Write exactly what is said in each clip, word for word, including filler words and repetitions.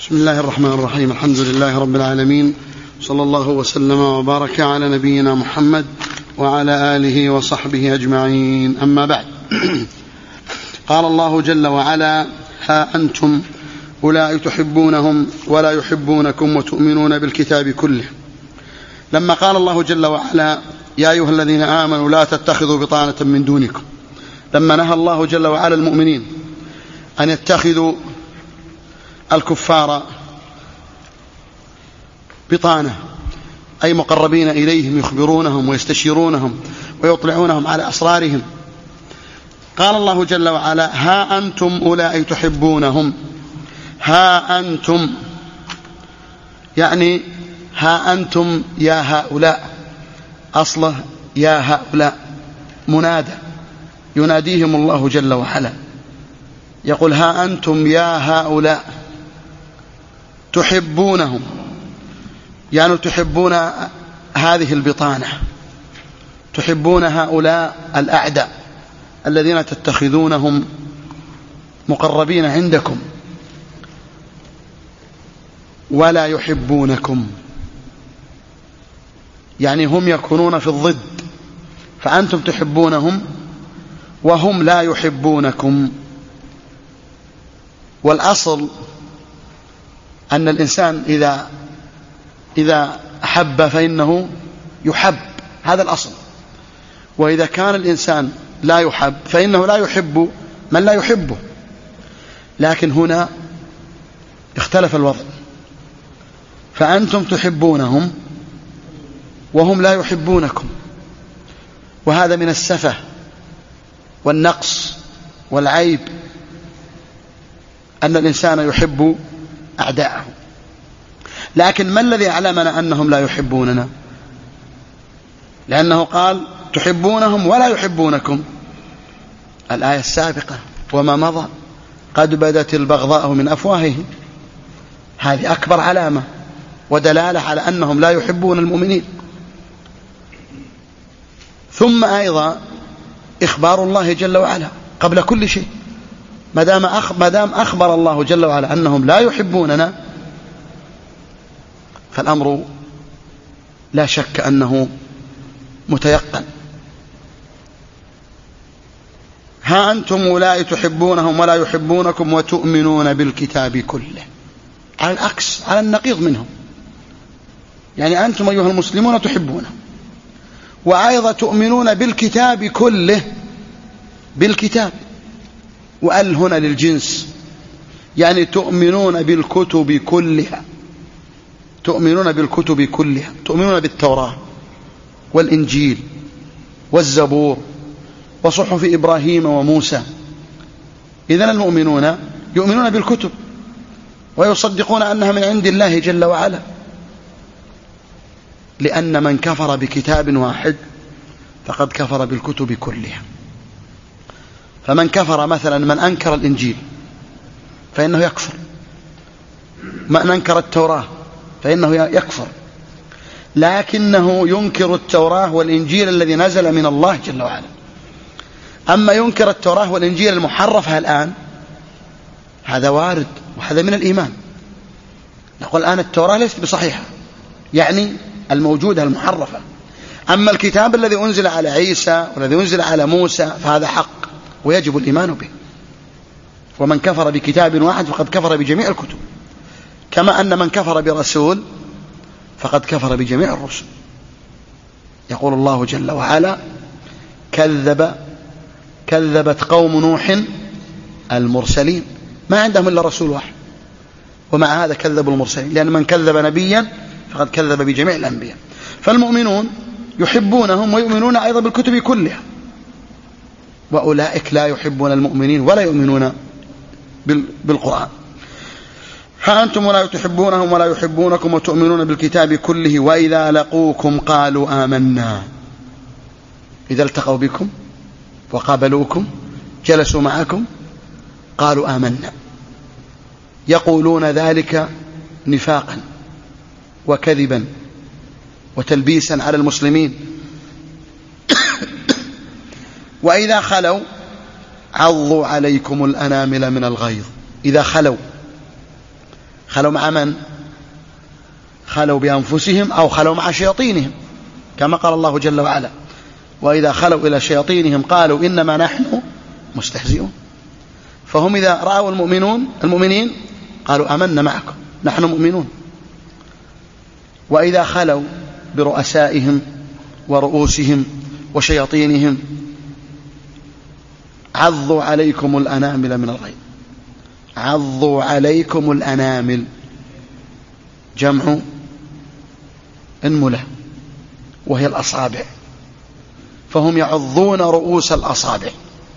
بسم الله الرحمن الرحيم. الحمد لله رب العالمين، صلى الله وسلم وبارك على نبينا محمد وعلى آله وصحبه أجمعين، أما بعد. قال الله جل وعلا: ها أنتم أولئك تحبونهم ولا يحبونكم وتؤمنون بالكتاب كله. لما قال الله جل وعلا: يا أيها الذين آمنوا لا تتخذوا بطانة من دونكم، لما نهى الله جل وعلا المؤمنين أن يتخذوا الكفار بطانة، أي مقربين إليهم يخبرونهم ويستشيرونهم ويطلعونهم على أسرارهم، قال الله جل وعلا: ها أنتم أولئك تحبونهم. ها أنتم يعني ها أنتم يا هؤلاء، أصله يا هؤلاء منادى يناديهم الله جل وعلا، يقول: ها أنتم يا هؤلاء تحبونهم، يعني تحبون هذه البطانة، تحبون هؤلاء الأعداء الذين تتخذونهم مقربين عندكم، ولا يحبونكم، يعني هم يكونون في الضد، فأنتم تحبونهم وهم لا يحبونكم. والأصل أن الإنسان إذا إذا أحب فإنه يحب، هذا الأصل. وإذا كان الإنسان لا يحب فإنه لا يحب من لا يحبه. لكن هنا اختلف الوضع، فأنتم تحبونهم وهم لا يحبونكم، وهذا من السفه والنقص والعيب أن الإنسان يحب أعداءه. لكن ما الذي علمنا أنهم لا يحبوننا؟ لأنه قال: تحبونهم ولا يحبونكم، الآية السابقة: وما مضى قد بدت البغضاء من أفواههم. هذه أكبر علامة ودلالة على أنهم لا يحبون المؤمنين. ثم أيضا إخبار الله جل وعلا قبل كل شيء، ما دام أخبر الله جل وعلا أنهم لا يحبوننا، فالأمر لا شك أنه متيقن. ها أنتم أولئك تحبونهم ولا يحبونكم وتؤمنون بالكتاب كله، على العكس، على النقيض منهم. يعني أنتم أيها المسلمون تحبونه، وأيضا تؤمنون بالكتاب كله، بالكتاب، وأل هنا للجنس، يعني تؤمنون بالكتب كلها، تؤمنون بالكتب كلها، تؤمنون بالتوراة والإنجيل والزبور وصحف إبراهيم وموسى. إذن المؤمنون يؤمنون بالكتب ويصدقون أنها من عند الله جل وعلا، لأن من كفر بكتاب واحد فقد كفر بالكتب كلها. فمن كفر مثلا، من أنكر الإنجيل فإنه يكفر، من أنكر التوراة فإنه يكفر، لكنه ينكر التوراة والإنجيل الذي نزل من الله جل وعلا. أما ينكر التوراة والإنجيل المحرفة الآن، هذا وارد وهذا من الإيمان. نقول الآن التوراة ليست بصحيحة، يعني الموجودة المحرفة. أما الكتاب الذي أنزل على عيسى والذي أنزل على موسى فهذا حق ويجب الإيمان به. ومن كفر بكتاب واحد فقد كفر بجميع الكتب، كما أن من كفر برسول فقد كفر بجميع الرسل. يقول الله جل وعلا: كذب كذبت قوم نوح المرسلين، ما عندهم إلا رسول واحد، ومع هذا كذبوا المرسلين، لأن من كذب نبيا فقد كذب بجميع الأنبياء. فالمؤمنون يحبونهم ويؤمنون أيضا بالكتب كلها، وأولئك لا يحبون المؤمنين ولا يؤمنون بالقرآن. ها أنتم ولا تحبونهم ولا يحبونكم وتؤمنون بالكتاب كله وإذا لقوكم قالوا آمنا. إذا التقوا بكم وقابلوكم جلسوا معكم قالوا آمنا، يقولون ذلك نفاقا وكذبا وتلبيسا على المسلمين. وإذا خلوا عضوا عليكم الأنامل من الغيظ. إذا خلوا خلوا مع من؟ خلوا بأنفسهم أو خلوا مع شياطينهم، كما قال الله جل وعلا: وإذا خلوا إلى شياطينهم قالوا إنما نحن مستهزئون. فهم إذا رأوا المؤمنون المؤمنين قالوا آمنا معكم نحن مؤمنون. وإذا خلوا برؤسائهم ورؤوسهم وشياطينهم عضوا عليكم الأنامل من الغيظ. عضوا عليكم الأنامل جمع أنملة وهي الأصابع، فهم يعضون رؤوس الأصابع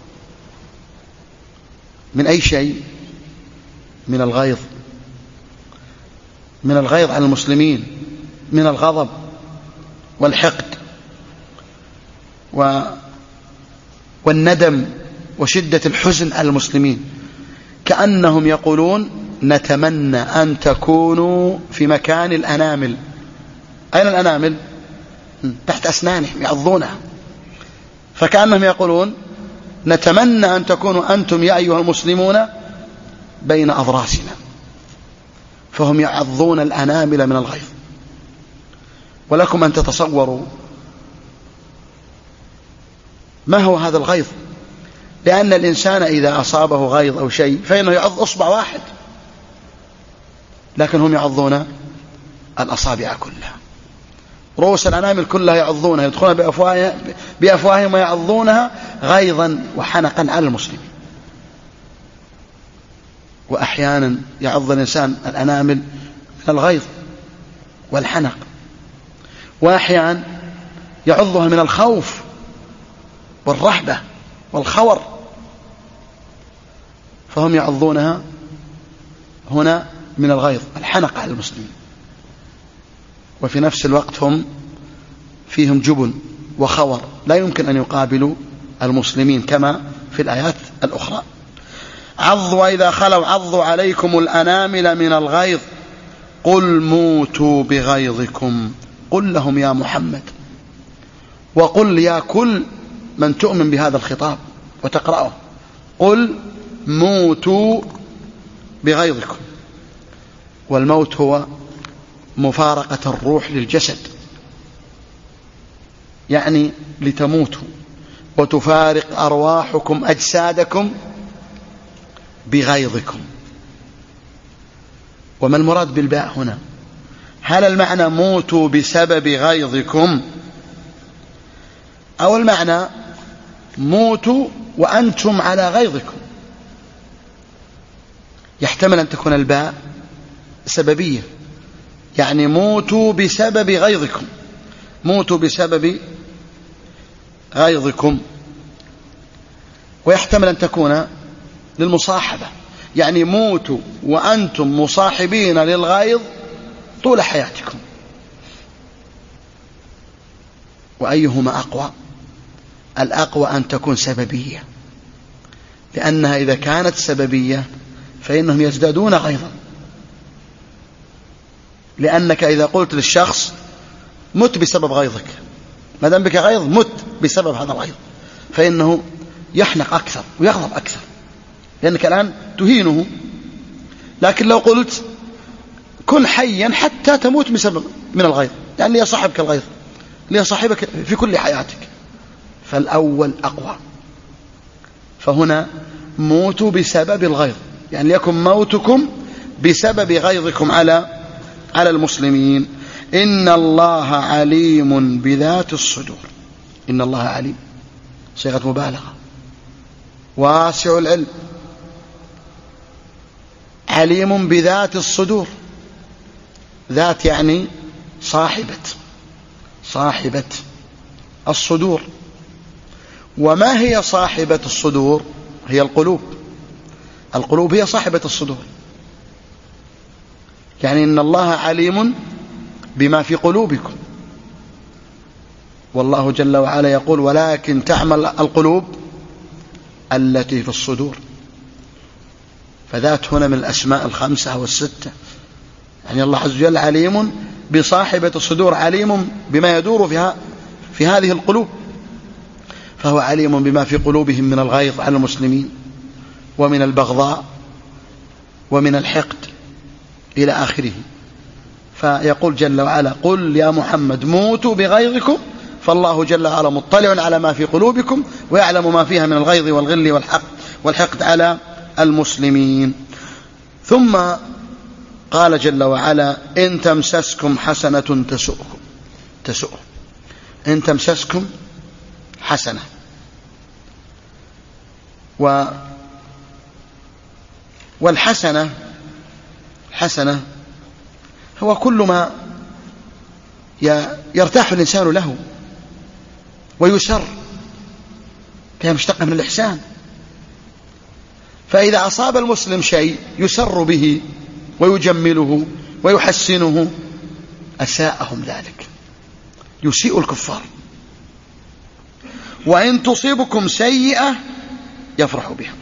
من أي شيء؟ من الغيظ، من الغيظ على المسلمين، من الغضب والحقد والندم وشدة الحزن على المسلمين، كأنهم يقولون نتمنى أن تكونوا في مكان الأنامل. أين الأنامل؟ تحت أسنانهم يعضونها، فكأنهم يقولون نتمنى أن تكونوا أنتم يا أيها المسلمون بين أضراسنا، فهم يعضون الأنامل من الغيظ. ولكم أن تتصوروا ما هو هذا الغيظ، لأن الإنسان إذا أصابه غيظ أو شيء فإنه يعض أصبع واحد، لكن هم يعضون الأصابع كلها، رؤوس الأنامل كلها يعضونها، يدخلون بأفواههم, بأفواههم ويعضونها غيظا وحنقا على المسلمين. وأحيانا يعض الإنسان الأنامل من الغيظ والحنق، وأحيانا يعضها من الخوف والرهبة والخور، فهم يعضونها هنا من الغيظ الحنق على المسلمين، وفي نفس الوقت هم فيهم جبن وخور لا يمكن أن يقابلوا المسلمين كما في الآيات الأخرى. عضوا وإذا خلوا عضوا عليكم الأنامل من الغيظ قل موتوا بغيظكم. قل لهم يا محمد، وقل يا كل من تؤمن بهذا الخطاب وتقرأه، قل موتوا بغيظكم. والموت هو مفارقة الروح للجسد، يعني لتموتوا وتفارق أرواحكم أجسادكم بغيظكم. وما المراد بالباء هنا؟ هل المعنى موتوا بسبب غيظكم، أو المعنى موتوا وأنتم على غيظكم؟ يحتمل أن تكون الباء سببية، يعني موتوا بسبب غيظكم، موتوا بسبب غيظكم. ويحتمل أن تكون للمصاحبة، يعني موتوا وأنتم مصاحبين للغيظ طول حياتكم. وأيهما أقوى؟ الأقوى أن تكون سببية، لأنها إذا كانت سببية فإنهم يزدادون غيظا، لأنك إذا قلت للشخص مت بسبب غيظك، ما دام بك غيظ مت بسبب هذا الغيظ، فإنه يحنق أكثر ويغضب أكثر، لأنك الآن تهينه. لكن لو قلت كن حيا حتى تموت بسبب من الغيظ، يعني ليصاحبك الغيظ، ليصاحبك في كل حياتك، فالأول أقوى. فهنا موتوا بسبب الغيظ، يعني ليكن موتكم بسبب غيظكم على على المسلمين. إن الله عليم بذات الصدور. إن الله عليم صيغة مبالغة، واسع العلم، عليم بذات الصدور. ذات يعني صاحبة صاحبة الصدور. وما هي صاحبة الصدور؟ هي القلوب. القلوب هي صاحبة الصدور، يعني إن الله عليم بما في قلوبكم. والله جل وعلا يقول ولكن تعمل القلوب التي في الصدور. فذات هنا من الأسماء الخمسة والستة، يعني الله عز وجل عليم بصاحبة الصدور، عليم بما يدور فيها في هذه القلوب، فهو عليم بما في قلوبهم من الغيظ على المسلمين، ومن البغضاء، ومن الحقد، إلى آخره. فيقول جل وعلا: قل يا محمد موتوا بغيظكم فالله جل وعلا مطلع على ما في قلوبكم ويعلم ما فيها من الغيظ والغل والحقد والحقد على المسلمين. ثم قال جل وعلا: إن تمسسكم حسنة تسؤكم تسؤهم إن تمسسكم حسنة. و والحسنة حسنة هو كل ما يرتاح الإنسان له ويسر، فهي مشتقة من الإحسان. فإذا أصاب المسلم شيء يسر به ويجمله ويحسنه أساءهم ذلك، يسيء الكفار. وإن تصيبكم سيئة يفرح بها،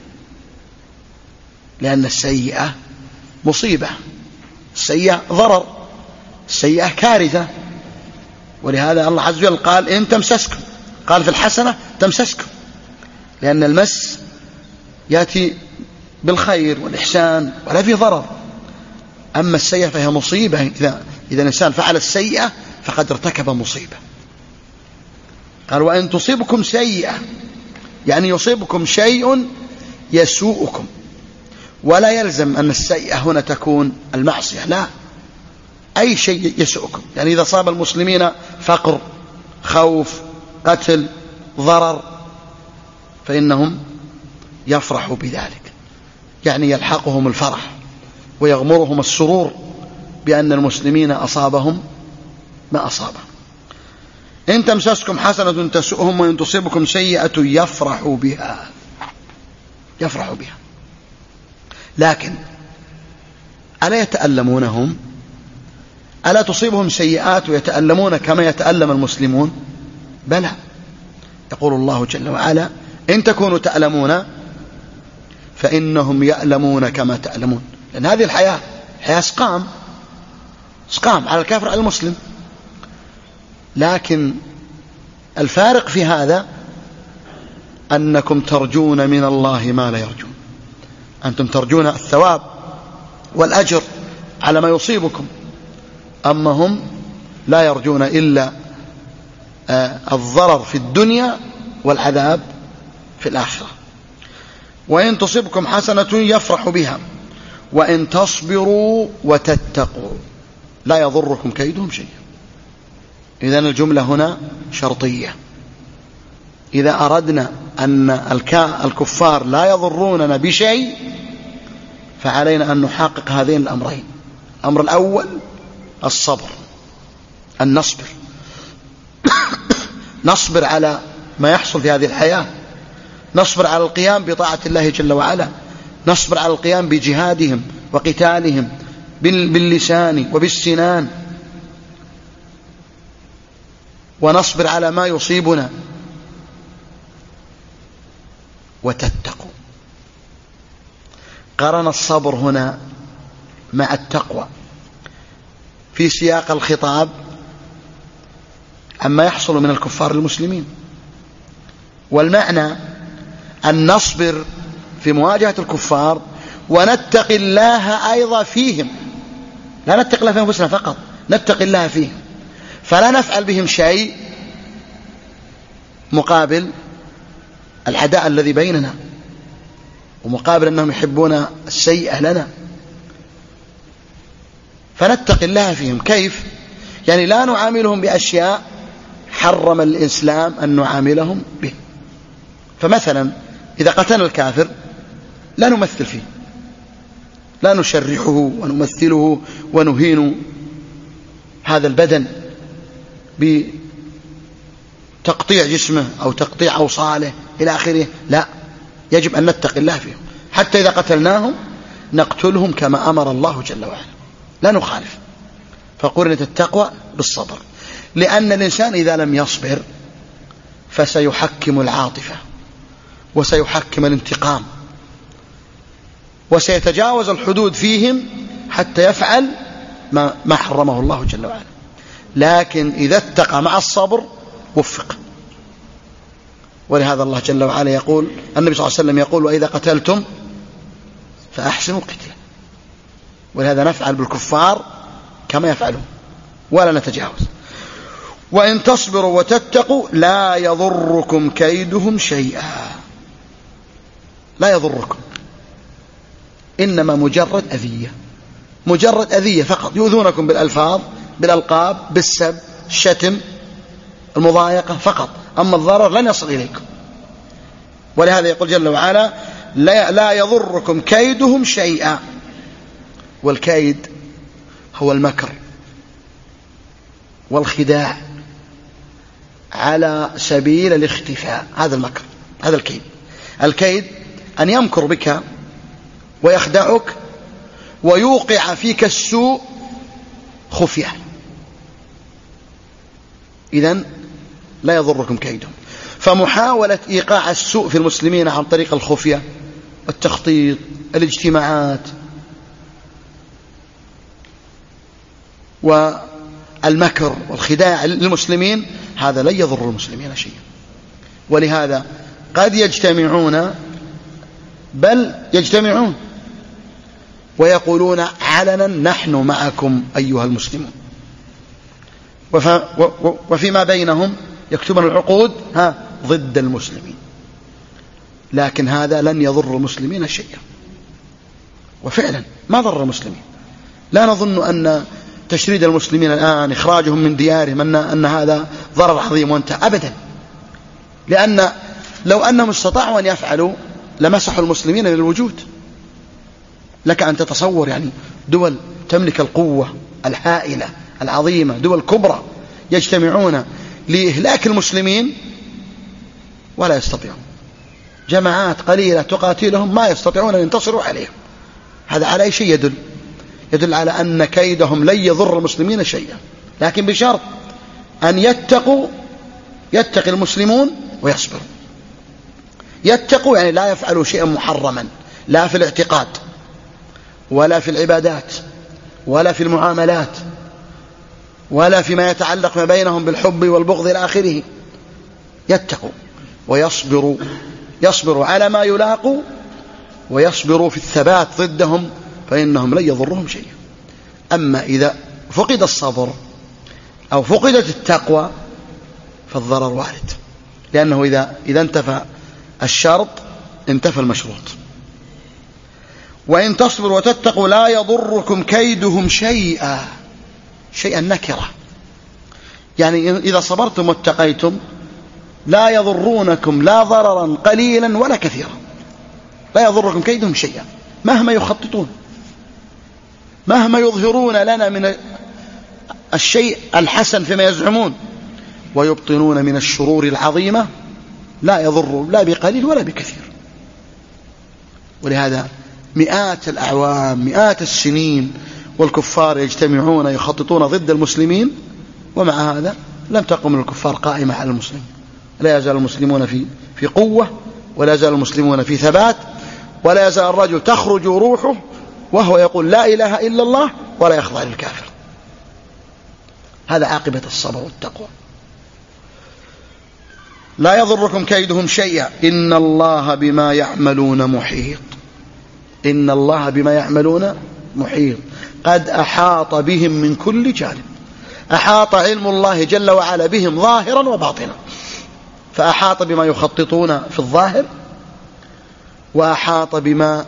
لأن السيئة مصيبة، السيئة ضرر، السيئة كارثة. ولهذا الله عز وجل قال: إن تمسسكم، قال في الحسنة تمسسكم، لأن المس يأتي بالخير والإحسان ولا فيه ضرر. أما السيئة فهي مصيبة، إذا, إذا الإنسان فعل السيئة فقد ارتكب مصيبة. قال: وإن تصيبكم سيئة، يعني يصيبكم شيء يسوءكم. ولا يلزم أن السيئة هنا تكون المعصية، لا، أي شيء يسوءكم. يعني إذا صاب المسلمين فقر، خوف، قتل، ضرر، فإنهم يفرحوا بذلك، يعني يلحقهم الفرح ويغمرهم السرور بأن المسلمين أصابهم ما أصابهم. إن تمسسكم حسنة تسؤهم وإن تصيبكم سيئة يفرحوا بها يفرحوا بها لكن ألا يتألمونهم؟ ألا تصيبهم سيئات ويتألمون كما يتألم المسلمون؟ بلى. يقول الله جل وعلا: إن تكونوا تألمون فإنهم يألمون كما تألمون. لأن هذه الحياة حياة سقام، سقام على الكافر على المسلم. لكن الفارق في هذا أنكم ترجون من الله ما لا يرجون. أنتم ترجون الثواب والأجر على ما يصيبكم، أما هم لا يرجون إلا الضرر في الدنيا والعذاب في الآخرة. وإن تصبكم حسنة يفرح بها وإن تصبروا وتتقوا لا يضركم كيدهم شيئا. إذن الجملة هنا شرطية. إذا أردنا أن الكفار لا يضروننا بشيء فعلينا أن نحقق هذين الأمرين. الأمر الأول الصبر، أن نصبر نصبر على ما يحصل في هذه الحياة، نصبر على القيام بطاعة الله جل وعلا، نصبر على القيام بجهادهم وقتالهم باللسان وبالسنان، ونصبر على ما يصيبنا. وتتقوا، قرن الصبر هنا مع التقوى في سياق الخطاب عما يحصل من الكفار المسلمين. والمعنى أن نصبر في مواجهة الكفار ونتقي الله أيضا فيهم، لا نتقي الله في أنفسنا فقط، نتقي الله فيهم، فلا نفعل بهم شيء مقابل العداء الذي بيننا ومقابل أنهم يحبون السيئة لنا، فنتقي الله فيهم. كيف؟ يعني لا نعاملهم بأشياء حرم الإسلام أن نعاملهم به. فمثلا إذا قتلنا الكافر لا نمثل فيه، لا نشرحه ونمثله ونهين هذا البدن بتقطيع جسمه أو تقطيع أوصاله إلى آخره، لا، يجب أن نتقي الله فيهم. حتى إذا قتلناهم نقتلهم كما أمر الله جل وعلا، لا نخالف. فقرنت التقوى بالصبر، لأن الإنسان إذا لم يصبر فسيحكم العاطفة وسيحكم الانتقام وسيتجاوز الحدود فيهم حتى يفعل ما, ما حرمه الله جل وعلا. لكن إذا اتقى مع الصبر وفق. ولهذا الله جل وعلا يقول، النبي صلى الله عليه وسلم يقول: وإذا قتلتم فأحسنوا القتل. ولهذا نفعل بالكفار كما يفعلون ولا نتجاوز. وإن تصبروا وتتقوا لا يضركم كيدهم شيئا. لا يضركم، إنما مجرد أذية، مجرد أذية فقط، يؤذونكم بالألفاظ، بالألقاب، بالسب، الشتم، المضايقة فقط، أما الضرر لن يصل إليكم. ولهذا يقول جل وعلا لا, لا يضركم كيدهم شيئا. والكيد هو المكر والخداع على سبيل الاختفاء، هذا المكر، هذا الكيد. الكيد أن يمكر بك ويخدعك ويوقع فيك السوء خفية. إذن لا يضركم كيدهم. فمحاولة إيقاع السوء في المسلمين عن طريق الخفية والتخطيط، الاجتماعات والمكر والخداع للمسلمين، هذا لا يضر المسلمين شيئا. ولهذا قد يجتمعون، بل يجتمعون ويقولون علنا نحن معكم أيها المسلمون، وفيما بينهم يكتبون العقود ها ضد المسلمين، لكن هذا لن يضر المسلمين شيئا. وفعلا ما ضر المسلمين. لا نظن أن تشريد المسلمين الآن، إخراجهم من ديارهم، أن, أن هذا ضرر عظيم وانتهى أبدا. لأن لو أنهم استطاعوا أن يفعلوا لمسحوا المسلمين للوجود. لك أن تتصور يعني دول تملك القوة الهائلة العظيمة، دول كبرى يجتمعون لإهلاك المسلمين ولا يستطيعون. جماعات قليلة تقاتلهم ما يستطيعون أن ينتصروا عليهم. هذا على أي شيء يدل؟ يدل على أن كيدهم لن يضر المسلمين شيئا، لكن بشرط أن يتقوا، يتقي المسلمون ويصبروا. يتقوا يعني لا يفعلوا شيئا محرما، لا في الاعتقاد ولا في العبادات ولا في المعاملات ولا فيما يتعلق ما بينهم بالحب والبغض إلى آخره. يتقوا ويصبروا، يصبروا على ما يلاقوا ويصبروا في الثبات ضدهم، فإنهم لن يضرهم شيئا. أما إذا فقد الصبر أو فقدت التقوى فالضرر وارد، لأنه إذا, إذا انتفى الشرط انتفى المشروط. وإن تصبروا وتتقوا لا يضركم كيدهم شيئا. شيئا نكرة، يعني إذا صبرتم واتقيتم لا يضرونكم لا ضررا قليلا ولا كثيرا. لا يضركم كيدهم شيئا، مهما يخططون، مهما يظهرون لنا من الشيء الحسن فيما يزعمون ويبطنون من الشرور العظيمة، لا يضر لا بقليل ولا بكثير. ولهذا مئات الأعوام، مئات السنين والكفار يجتمعون يخططون ضد المسلمين، ومع هذا لم تقم الكفار قائمة على المسلمين. لا يزال المسلمون في في قوة، ولا يزال المسلمون في ثبات، ولا يزال الرجل تخرج روحه وهو يقول لا إله إلا الله ولا يخضع للكافر. هذا عاقبة الصبر والتقوى. لا يضركم كيدهم شيئا إن الله بما يعملون محيط. إن الله بما يعملون محيط، قد أحاط بهم من كل جانب. أحاط علم الله جل وعلا بهم ظاهرا وباطنا، فأحاط بما يخططون في الظاهر، وأحاط بما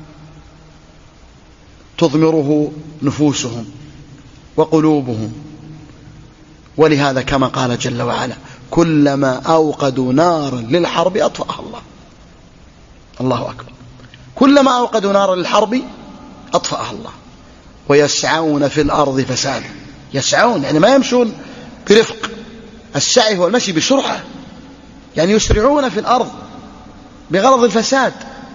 تضمره نفوسهم وقلوبهم. ولهذا كما قال جل وعلا كلما أوقدوا نارا للحرب أطفأها الله. الله أكبر. كلما أوقدوا نارا للحرب أطفأها الله. ويسعون في الأرض فسادا. يسعون يعني ما يمشون برفق، السعي هو المشي بسرعة، يعني يسرعون في الأرض بغرض الفساد،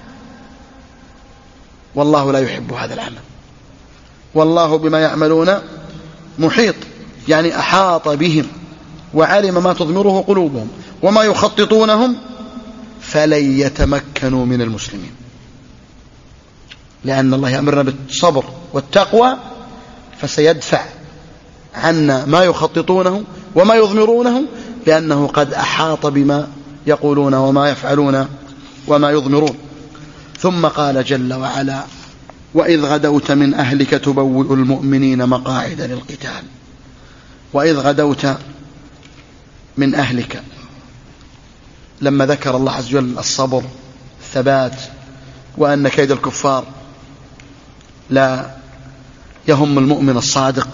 والله لا يحب هذا العمل. والله بما يعملون محيط، يعني أحاط بهم وعلم ما تضمره قلوبهم وما يخططونهم، فلن يتمكنوا من المسلمين. لأن الله يأمرنا بالصبر والتقوى، فسيدفع عنا ما يخططونه وما يضمرونه، لأنه قد أحاط بما يقولون وما يفعلون وما يضمرون. ثم قال جل وعلا وإذ غدوت من أهلك تبوئ المؤمنين مقاعد للقتال. وإذ غدوت من أهلك، لما ذكر الله عز وجل الصبر الثبات وأن كيد الكفار لا يهم المؤمن الصادق،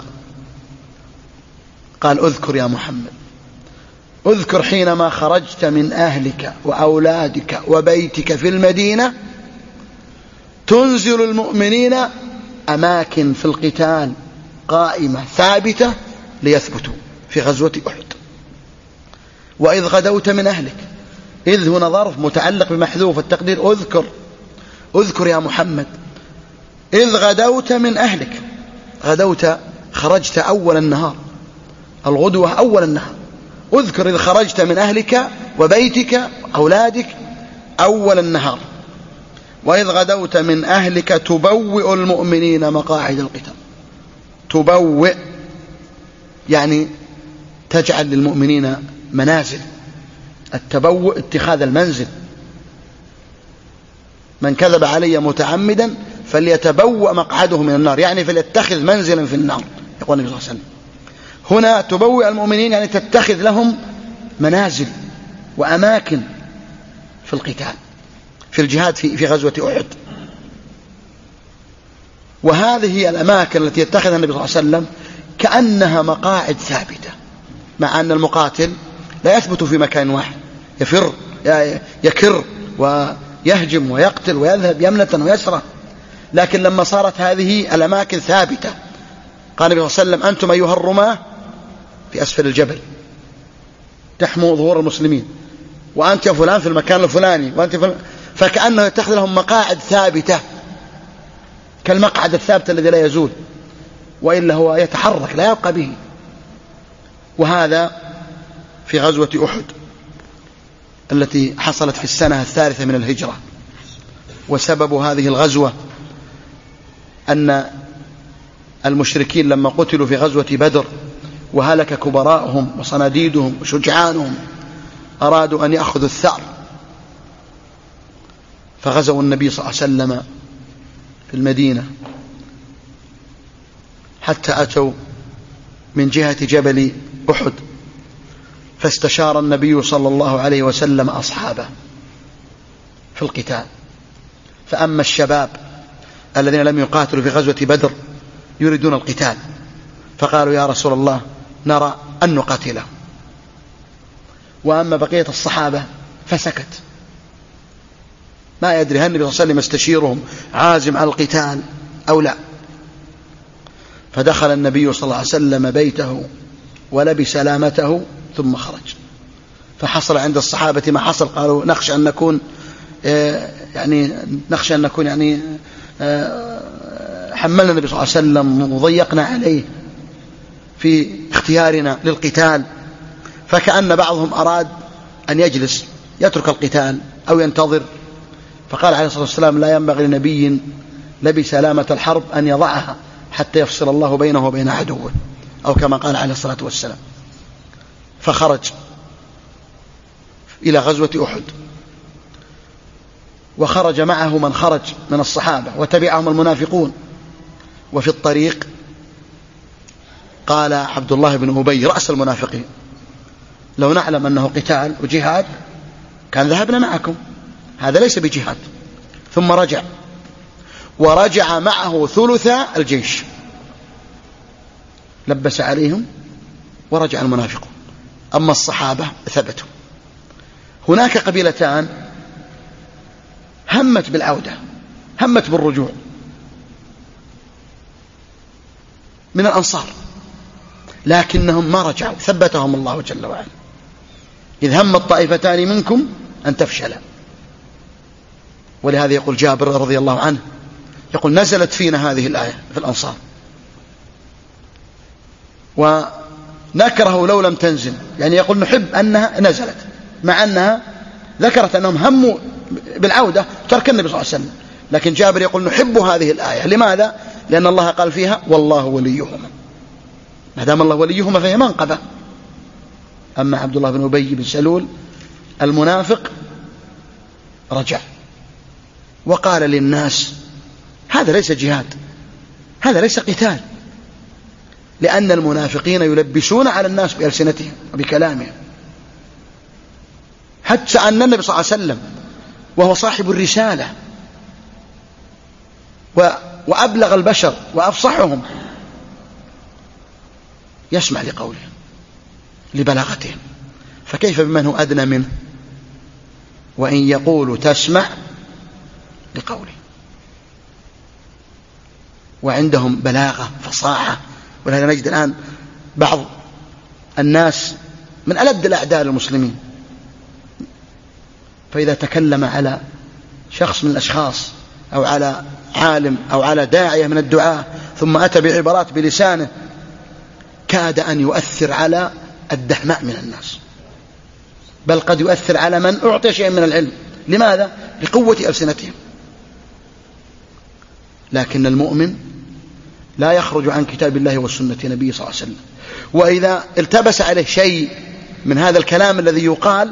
قال اذكر يا محمد، اذكر حينما خرجت من أهلك وأولادك وبيتك في المدينة تنزل المؤمنين أماكن في القتال قائمة ثابتة ليثبتوا في غزوة أحد. وإذ غدوت من أهلك، إذ هنا ظرف متعلق بمحذوف التقدير اذكر، اذكر يا محمد إذ غدوت من أهلك. غدوت خرجت أول النهار، الغدوة أول النهار. اذكر إذ خرجت من أهلك وبيتك أولادك أول النهار. وإذ غدوت من أهلك تبوئ المؤمنين مقاعد القتال. تبوئ يعني تجعل للمؤمنين منازل. التبوء اتخاذ المنزل. من كذب علي متعمدا فليتبوأ مقعده من النار، يعني فليتخذ منزلا في النار، يقول النبي صلى الله عليه وسلم. هنا تبوئ المؤمنين يعني تتخذ لهم منازل وأماكن في القتال في الجهاد في في غزوة أحد. وهذه هي الأماكن التي يتخذها النبي صلى الله عليه وسلم كأنها مقاعد ثابتة، مع أن المقاتل لا يثبت في مكان واحد، يفر يكر ويهجم ويقتل ويذهب يمنة ويسرى. لكن لما صارت هذه الأماكن ثابتة قال النبي صلى الله عليه وسلم أنتم أيها الرماة في أسفل الجبل تحموا ظهور المسلمين، وأنت يا فلان في المكان الفلاني، وأنت فلان، فكأنه يتخذ لهم مقاعد ثابتة كالمقعد الثابت الذي لا يزول، وإلا هو يتحرك لا يبقى به. وهذا في غزوة أحد التي حصلت في السنة الثالثة من الهجرة. وسبب هذه الغزوة أن المشركين لما قتلوا في غزوة بدر وهلك كبراءهم وصناديدهم وشجعانهم أرادوا أن يأخذوا الثأر، فغزوا النبي صلى الله عليه وسلم في المدينة حتى أتوا من جهة جبل أحد، فاستشار النبي صلى الله عليه وسلم أصحابه في القتال. فأما الشباب الذين لم يقاتلوا في غزوة بدر يريدون القتال، فقالوا يا رسول الله نرى أن نقاتله. وأما بقية الصحابة فسكت، ما يدري هل النبي صلى الله عليه وسلم يستشيرهم عازم على القتال أو لا. فدخل النبي صلى الله عليه وسلم بيته ولبس لامته ثم خرج. فحصل عند الصحابة ما حصل، قالوا نخشى أن نكون يعني نخشى أن نكون يعني حملنا النبي صلى الله عليه وسلم وضيقنا عليه في اختيارنا للقتال. فكأن بعضهم أراد أن يجلس يترك القتال أو ينتظر. فقال عليه الصلاة والسلام لا ينبغي لنبي لبس لامة الحرب أن يضعها حتى يفصل الله بينه وبين عدوه، أو كما قال عليه الصلاة والسلام. فخرج إلى غزوة أحد، وخرج معه من خرج من الصحابة وتبعهم المنافقون. وفي الطريق قال عبد الله بن أبي رأس المنافقين لو نعلم أنه قتال وجهاد كان ذهبنا معكم، هذا ليس بجهاد. ثم رجع، ورجع معه ثلث الجيش، لبس عليهم ورجع المنافقون. أما الصحابة ثبتوا. هناك قبيلتان همت بالعودة، همت بالرجوع من الأنصار، لكنهم ما رجعوا، ثبتهم الله جل وعلا. إذ هم الطائفتان منكم أن تفشلا. ولهذا يقول جابر رضي الله عنه يقول نزلت فينا هذه الآية في الأنصار ونكره لو لم تنزل، يعني يقول نحب أنها نزلت، مع أنها ذكرت أنهم هموا بالعودة ترك النبي صلى الله عليه وسلم، لكن جابر يقول نحب هذه الآية. لماذا؟ لأن الله قال فيها والله وليهما، ما دام الله وليهما فهي منقبة. أما عبد الله بن أبي بن سلول المنافق رجع وقال للناس هذا ليس جهاد، هذا ليس قتال، لأن المنافقين يلبسون على الناس بألسنتهم وبكلامهم. حتى أن النبي صلى الله عليه وسلم وهو صاحب الرسالة وأبلغ البشر وأفصحهم يسمع لقولهم لبلاغتهم، فكيف بمن هو أدنى منه؟ وإن يقولوا تسمع لقوله، وعندهم بلاغة فصاحة. ولهذا نجد الآن بعض الناس من ألد الأعداء للمسلمين، فإذا تكلم على شخص من الأشخاص أو على عالم أو على داعية من الدعاة ثم أتى بعبارات بلسانه كاد أن يؤثر على الدهماء من الناس، بل قد يؤثر على من أعطي شيئا من العلم. لماذا؟ لقوة ألسنتهم. لكن المؤمن لا يخرج عن كتاب الله وسنة نبيه صلى الله عليه وسلم، وإذا التبس عليه شيء من هذا الكلام الذي يقال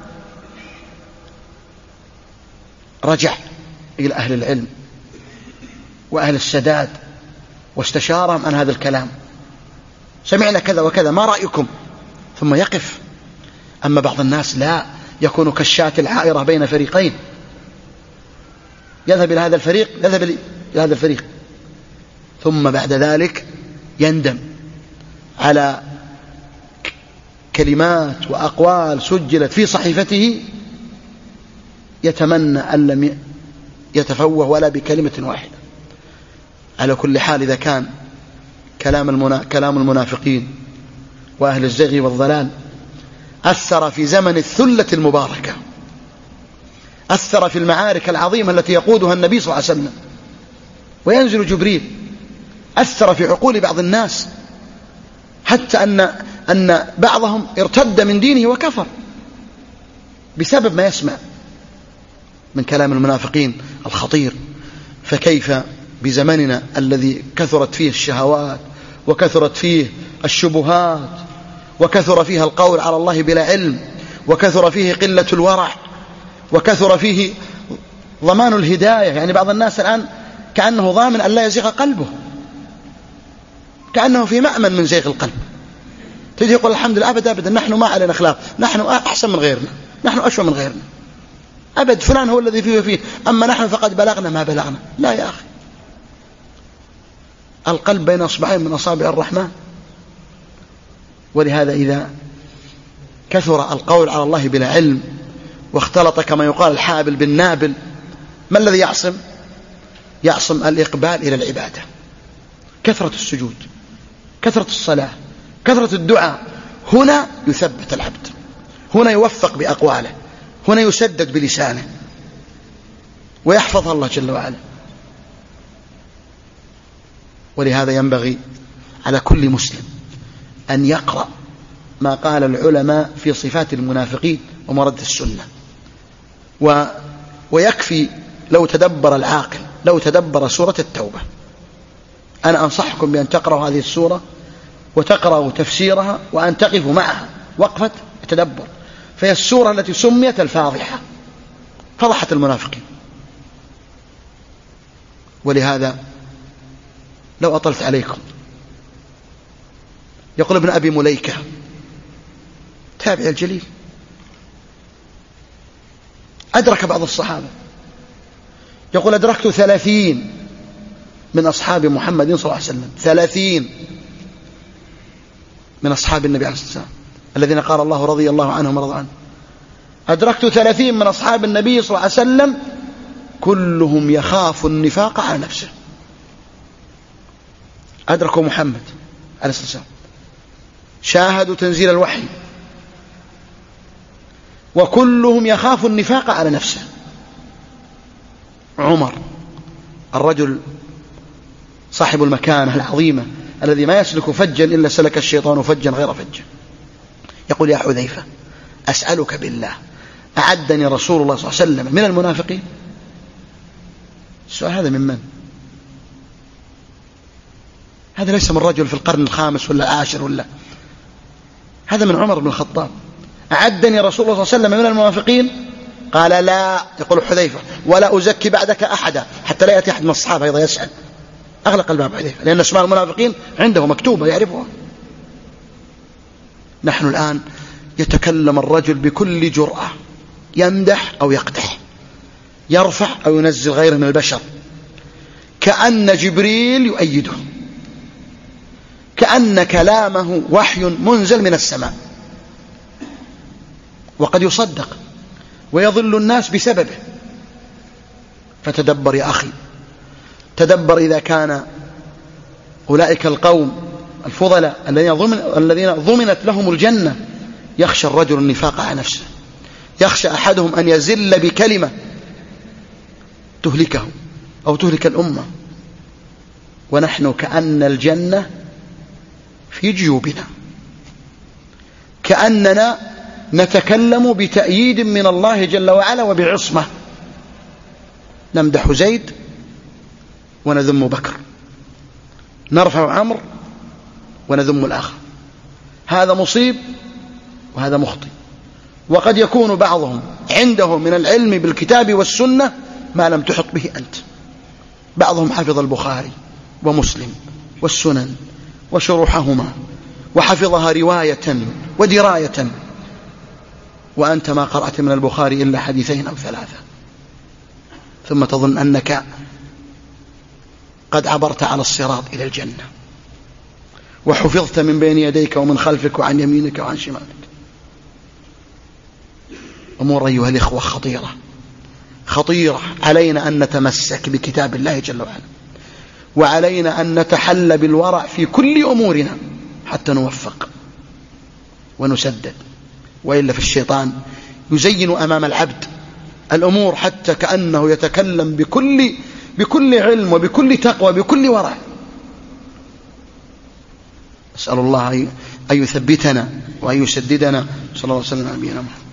رجع إلى أهل العلم وأهل السداد واستشارهم عن هذا الكلام، سمعنا كذا وكذا، ما رأيكم؟ ثم يقف. أما بعض الناس لا، يكون كالشاة العائرة بين فريقين، يذهب إلى هذا الفريق يذهب إلى هذا الفريق، ثم بعد ذلك يندم على كلمات وأقوال سجلت في صحيفته يتمنى أن لم يتفوه ولا بكلمة واحدة. على كل حال، إذا كان كلام, المنا... كلام المنافقين وأهل الزغي والضلال أثر في زمن الثلة المباركة، أثر في المعارك العظيمة التي يقودها النبي صلى الله عليه وسلم وينزل جبريل، أثر في عقول بعض الناس حتى أن, أن بعضهم ارتد من دينه وكفر بسبب ما يسمع من كلام المنافقين الخطير. فكيف بزمننا الذي كثرت فيه الشهوات وكثرت فيه الشبهات وكثر فيها القول على الله بلا علم وكثر فيه قلة الورع وكثر فيه ضمان الهداية. يعني بعض الناس الآن كأنه ضامن أن لا يزيغ قلبه، كأنه في مأمن من زيغ القلب. تجي يقول الحمد لله، أبدا أبدا نحن ما علينا أخلاق، نحن أحسن من غيرنا، نحن أشوى من غيرنا، أبد فلان هو الذي فيه وفيه، أما نحن فقد بلغنا ما بلغنا. لا يا أخي، القلب بين أصبعين من أصابع الرحمن. ولهذا إذا كثر القول على الله بلا علم واختلط كما يقال الحابل بالنابل، ما الذي يعصم؟ يعصم الإقبال إلى العبادة، كثرة السجود، كثرة الصلاة، كثرة الدعاء. هنا يثبت العبد، هنا يوفق بأقواله، هنا يسدد بلسانه ويحفظ الله جل وعلا. ولهذا ينبغي على كل مسلم أن يقرأ ما قال العلماء في صفات المنافقين ومرد السنة، و ويكفي لو تدبر العاقل، لو تدبر سورة التوبة. أنا أنصحكم بأن تقرأوا هذه السورة وتقرأوا تفسيرها وأن تقفوا معها وقفة تدبر، فهي السورة التي سميت الفاضحة، فضحت المنافقين. ولهذا لو أطلت عليكم، يقول ابن أبي مليكة تابع الجليل، أدرك بعض الصحابة، يقول أدركت ثلاثين من أصحاب محمد صلى الله عليه وسلم، ثلاثين من أصحاب النبي عليه الصلاة والسلام الذين قال الله رضي الله عنهم ورضوا عنه. أدركت ثلاثين من أصحاب النبي صلى الله عليه وسلم كلهم يخاف النفاق على نفسه. أدركوا محمد عليه الصلاة والسلام، شاهدوا تنزيل الوحي، وكلهم يخاف النفاق على نفسه. عمر الرجل صاحب المكانة العظيمة الذي ما يسلك فجا إلا سلك الشيطان فجا غير فج، يقول يا حذيفة أسألك بالله أعدني رسول الله صلى الله عليه وسلم من المنافقين؟ السؤال هذا من من؟ هذا ليس من رجل في القرن الخامس ولا العاشر، ولا هذا من عمر بن الخطاب. أعدني رسول الله صلى الله عليه وسلم من المنافقين؟ قال لا، يقول حذيفة ولا أزكي بعدك أحدا، حتى لا يأتي أحد من الصحابة أيضا يسأل. أغلق الباب حذيفة لأن أسماء المنافقين عنده مكتوبة يعرفها. نحن الآن يتكلم الرجل بكل جرأة، يمدح أو يقدح، يرفع أو ينزل غيره من البشر، كأن جبريل يؤيده، كأن كلامه وحي منزل من السماء، وقد يصدق ويضل الناس بسببه. فتدبر يا أخي، تدبر إذا كان أولئك القوم الفضلاء الذين ضمنت لهم الجنة يخشى الرجل النفاق على نفسه، يخشى أحدهم أن يزل بكلمة تهلكه أو تهلك الأمة، ونحن كأن الجنة في جيوبنا، كأننا نتكلم بتأييد من الله جل وعلا وبعصمة. نمدح زيد ونذم بكر، نرفع عمرو ونذم الآخر، هذا مصيب وهذا مخطئ. وقد يكون بعضهم عنده من العلم بالكتاب والسنة ما لم تحط به أنت. بعضهم حفظ البخاري ومسلم والسنن وشروحهما وحفظها رواية ودراية، وأنت ما قرأت من البخاري إلا حديثين أو ثلاثة، ثم تظن أنك قد عبرت على الصراط إلى الجنة وحفظت من بين يديك ومن خلفك وعن يمينك وعن شمالك. أمور أيها الإخوة خطيرة خطيرة. علينا أن نتمسك بكتاب الله جل وعلا، وعلينا أن نتحلى بالورع في كل أمورنا حتى نوفق ونسدد، وإلا في الشيطان يزين أمام العبد الأمور حتى كأنه يتكلم بكل بكل علم وبكل تقوى بكل ورع. أسأل الله أن يثبتنا وأن يسددنا. صلى الله عليه وسلم على نبينا محمد.